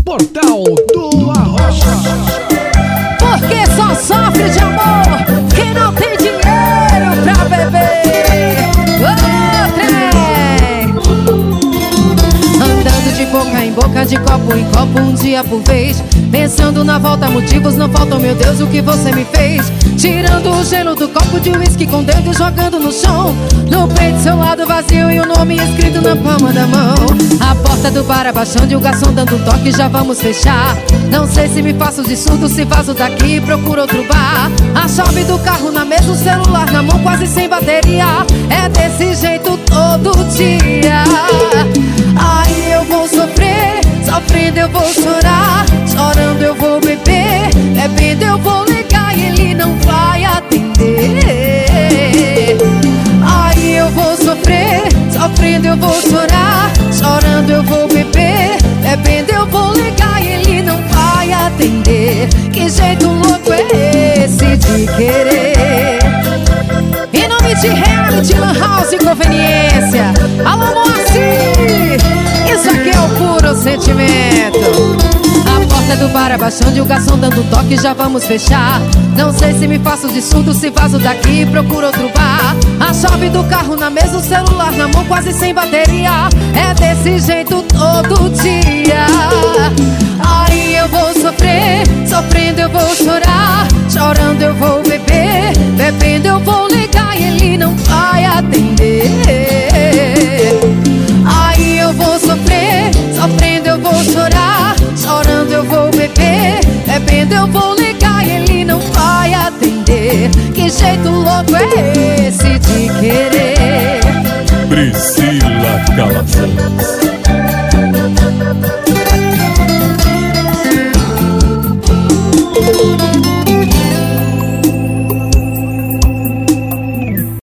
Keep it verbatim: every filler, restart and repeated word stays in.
Portal do Arrocha. Porque só sofre de amor quem não tem dinheiro pra beber. Ô, trem! Andando de boca em boca, de copo em copo, um dia por vez, pensando na volta, motivos não faltam, meu Deus, o que você me fez? Tirando o gelo do copo de uísque com dedo, jogando no chão. No peito, seu lado vazio e o nome escrito na palma da mão. A porta do bar abaixando e o garçom dando um toque, já vamos fechar. Não sei se me faço de surdo, se vazo daqui e procuro outro bar. A chave do carro na mesa, o celular na mão, quase sem bateria. É desse jeito todo dia. Aí eu vou sofrer, sofrendo eu vou chorar, chorando eu vou beber, bebendo eu vou ligar e ele não vai atender. Aí eu vou sofrer, sofrendo eu vou chorar, chorando eu vou beber, bebendo eu vou ligar e ele não vai atender. Que jeito louco é esse de querer? Em nome de Reality Lan House e Conveniência, alô Moacir, isso aqui é o puro sentimento. A porta do bar abaixando e o garçom dando toque, já vamos fechar. Não sei se me faço de surdo, se vazo daqui e procuro outro bar. A chave do carro na mesa, o celular na mão, quase sem bateria. É desse jeito todo dia. Aí eu vou sofrer, sofrendo eu vou chorar, chorando eu vou beber, bebendo eu vou ligar e ele não vai atender. Aí eu vou sofrer, sofrendo eu vou chorar, chorando eu vou beber, bebendo eu vou ligar e ele não vai atender. Que jeito louco é esse de querer? Priscila Calazans.